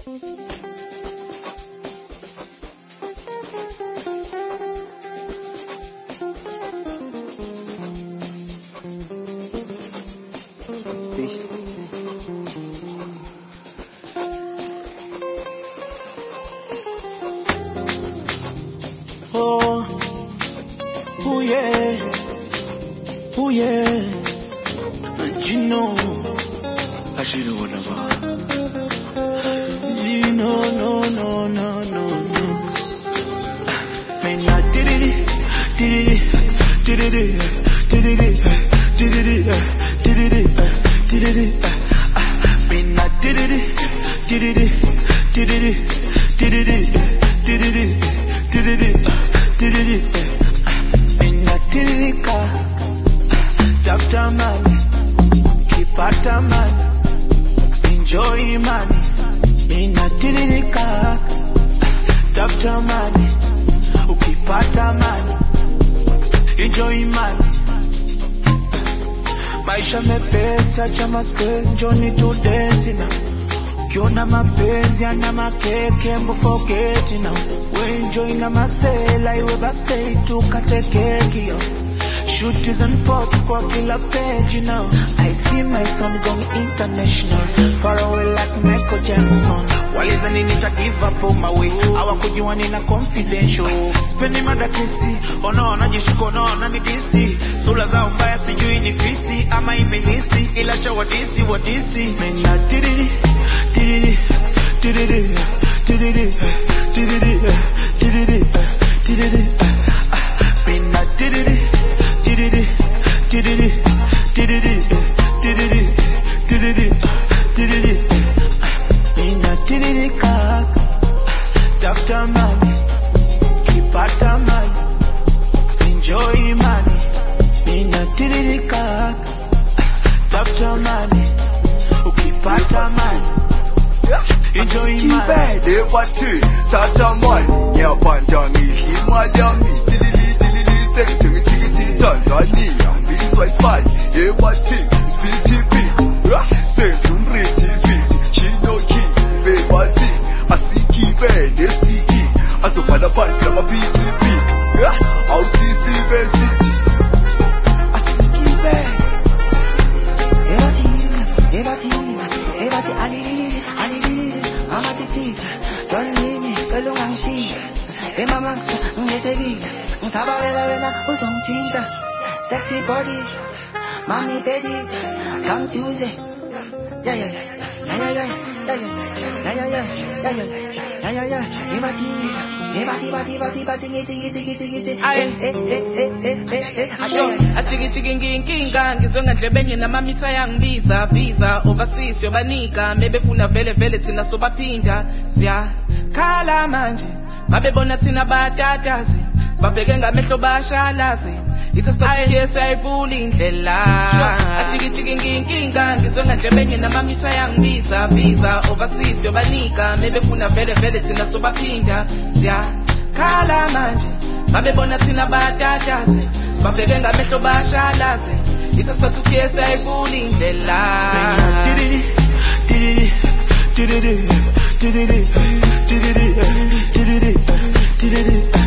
Oh yeah, oh yeah. And you know, I should've won about. You know, no. Man, I did it. Man, I did it. Ninatirika tafuta mali kipata mali enjoy mali. Ninatirika tafuta mali ukipata mali enjoy mali. Maisha mepesi acha maspesi njoni tu dance now. Ukiona mapenzi ana makeke mbo forget now. We enjoy na masela iwe bastay tukate keki yo. Shooters and posts kwa kila page now. I see my son going international, far away like Michael Jackson. Walizani nita give up on my way, hawakujua nina confidential. Spendi madakesi, ona jishuko ona ni DC. Sula zao fire sijui ni fisi ama ibilisi, ila cha wadisi. Mena tididi ninatirika tafuta mali kipata mali enjoy mali. Ninatirika tafuta mali ukipata mali enjoy mali. Kibede watu tata mali ya pandami Himalami dilili sexy tiki Tanzania bizwa spy ye watu speedy beat sense umriti beat shinoki be wati asiki be stiki asopala pasi kama PTP out city asiki be Ebati alili amati please don't leave me alone and she mama ngetevile ngithabela wena uzongithinta sexy body mami baby come to it yeah Inkinga ngizonga ndlebeni namamitha yangibiza visa overseas yobanika mebefuna vele thina sobaphinda siyakhala manje babebona thina batataze babheke ngamehlo bashalaze ithi sibasiye sayivula indlela inkinga ngizonga ndlebeni namamitha yangibiza visa overseas yobanika mebefuna vele thina sobaphinda siyakhala manje babebona thina batataze babheke ngamehlo bashalaze ithi sibasiye sayivula indlela. Did it.